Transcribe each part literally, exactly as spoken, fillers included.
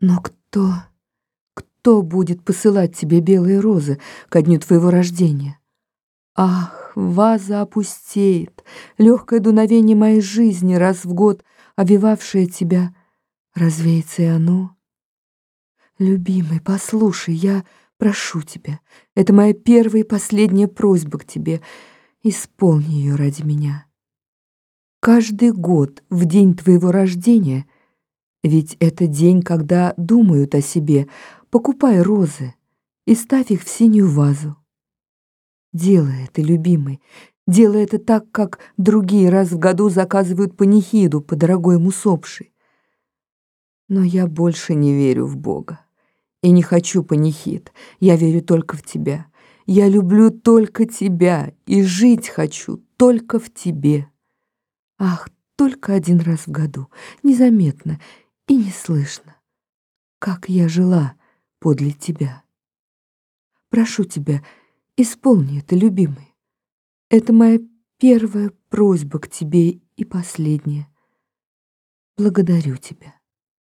Но кто, кто будет посылать тебе белые розы ко дню твоего рождения? Ах, ваза опустеет, легкое дуновение моей жизни, раз в год овевавшее тебя, развеется и оно. Любимый, послушай, я прошу тебя, это моя первая и последняя просьба к тебе, исполни ее ради меня. Каждый год в день твоего рождения, ведь это день, когда думают о себе, покупай розы и ставь их в синюю вазу. Делай это, любимый, делай это так, как другие раз в году заказывают панихиду по дорогой им усопшей. Но я больше не верю в Бога и не хочу панихид, я верю только в тебя. Я люблю только тебя и жить хочу только в тебе. Ах, только один раз в году, незаметно и не слышно, как я жила подле тебя. Прошу тебя, исполни это, любимый. Это моя первая просьба к тебе и последняя. Благодарю тебя.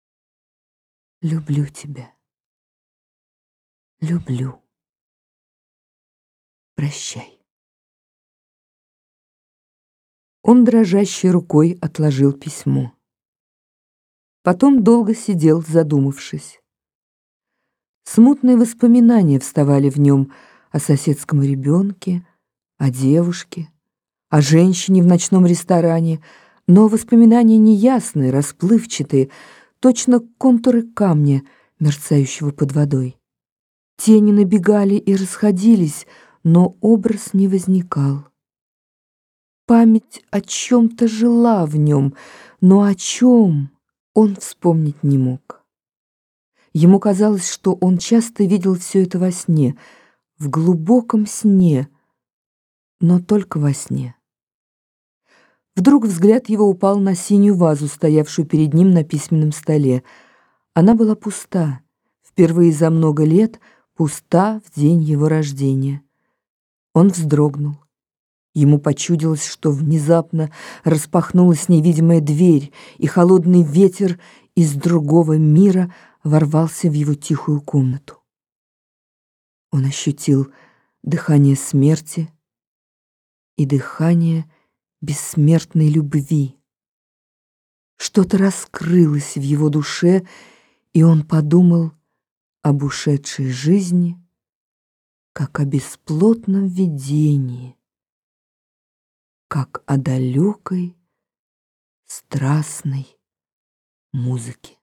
Люблю тебя. Люблю. Прощай. Он дрожащей рукой отложил письмо. Потом долго сидел, задумавшись. Смутные воспоминания вставали в нем о соседском ребенке, о девушке, о женщине в ночном ресторане, но воспоминания неясные, расплывчатые, точно контуры камня, мерцающего под водой. Тени набегали и расходились, но образ не возникал. Память о чем-то жила в нем, но о чем он вспомнить не мог. Ему казалось, что он часто видел все это во сне, в глубоком сне, но только во сне. Вдруг взгляд его упал на синюю вазу, стоявшую перед ним на письменном столе. Она была пуста, впервые за много лет пуста в день его рождения. Он вздрогнул. Ему почудилось, что внезапно распахнулась невидимая дверь, и холодный ветер из другого мира ворвался в его тихую комнату. Он ощутил дыхание смерти и дыхание бессмертной любви. Что-то раскрылось в его душе, и он подумал об ушедшей жизни, как о бесплотном видении, как о далекой, страстной музыке.